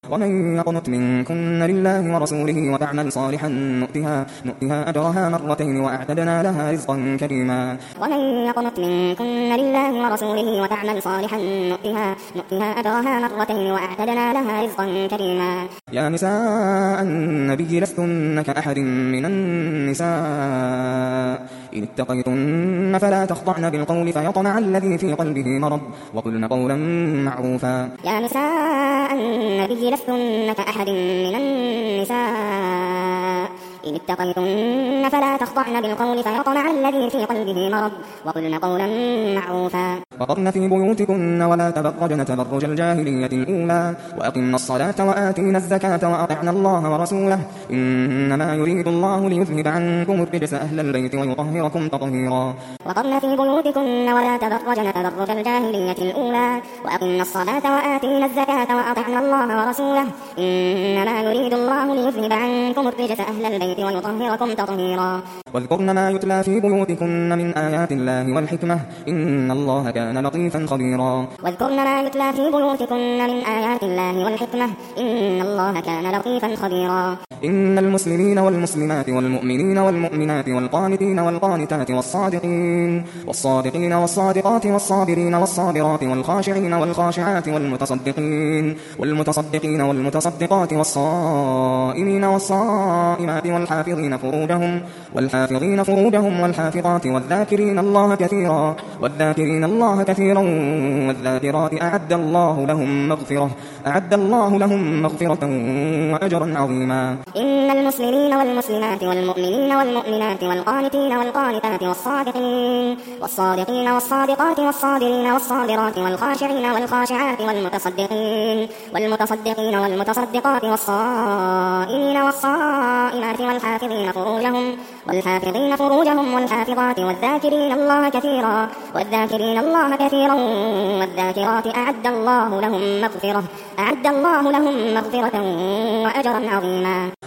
ومن يقنت منكن لله ورسوله وتعمل صالحا نؤتها أجرها مرتين وأعتدنا لها رزقا كريما. ومن يقنت منكن لله ورسوله وتعمل صالحا نؤتها أجرها مرتين وأعتدنا لها رزقا كريما. يا نساء النبي لستن كأحد من النساء إن اتقيتن فلا تخضعن بالقول فيطمع الذي في قلبه مرض وقلن قولا معروفا. يا نساء النبي لستن كأحد من النساء إن اتقيتن فلا تخضعن بالقول فيطمع الذي في قلبه مرض وقلن قولا معروفا. وقرن في بيوتكن ولا تبرجن تبرج الجاهلية الأولى وأقمن الصلاة وآتينا الزكاة وأطعنا الله ورسوله إنما يريد الله ليذهب عنكم الرجس أهل البيت ويطهركم تطهيرا. وقرن في بيوتكن ولا تبرجن تبرج الجاهلية الأولى وأقمن الصلاة وآتينا الزكاة وأطعنا الله ورسوله إنما يريد الله ليذهب عنكم الرجس أهل البيت ويطهركم تطهيرا. واذكرن ما يتلى في بيوتكن من آيات الله والحكمة إن الله كان لطيفا خبيرا. واذكرن ما يتلى في بيوتكن من آيات الله والحكمة إن الله كان لطيفا خبيرا. إن المسلمين والمسلمات والمؤمنين والمؤمنات والقانتين والقانتات والصادقين والصادقات والصابرين والصابرات والخاشعين والخاشعات والمتصدقين والمتصدقات والصائمين والصائمات والحافظين فروجهم والحافظات والذاكرين الله كثيرا والذاكرات أعد الله لهم مغفرة وأجرا عظيما. إن المسلمين والمسلمات والمؤمنين والمؤمنات والقانتين والقانتات والصادقين والصادقات والصابرين والصابرات والخاشعين والخاشعات والمتصدقين والمتصدقات والصائمين والصائمات والحافظين فروجهم والحافظات والذاكرين الله كثيرا والذاكرات أعد الله لهم مغفرة وأجرا عظيما.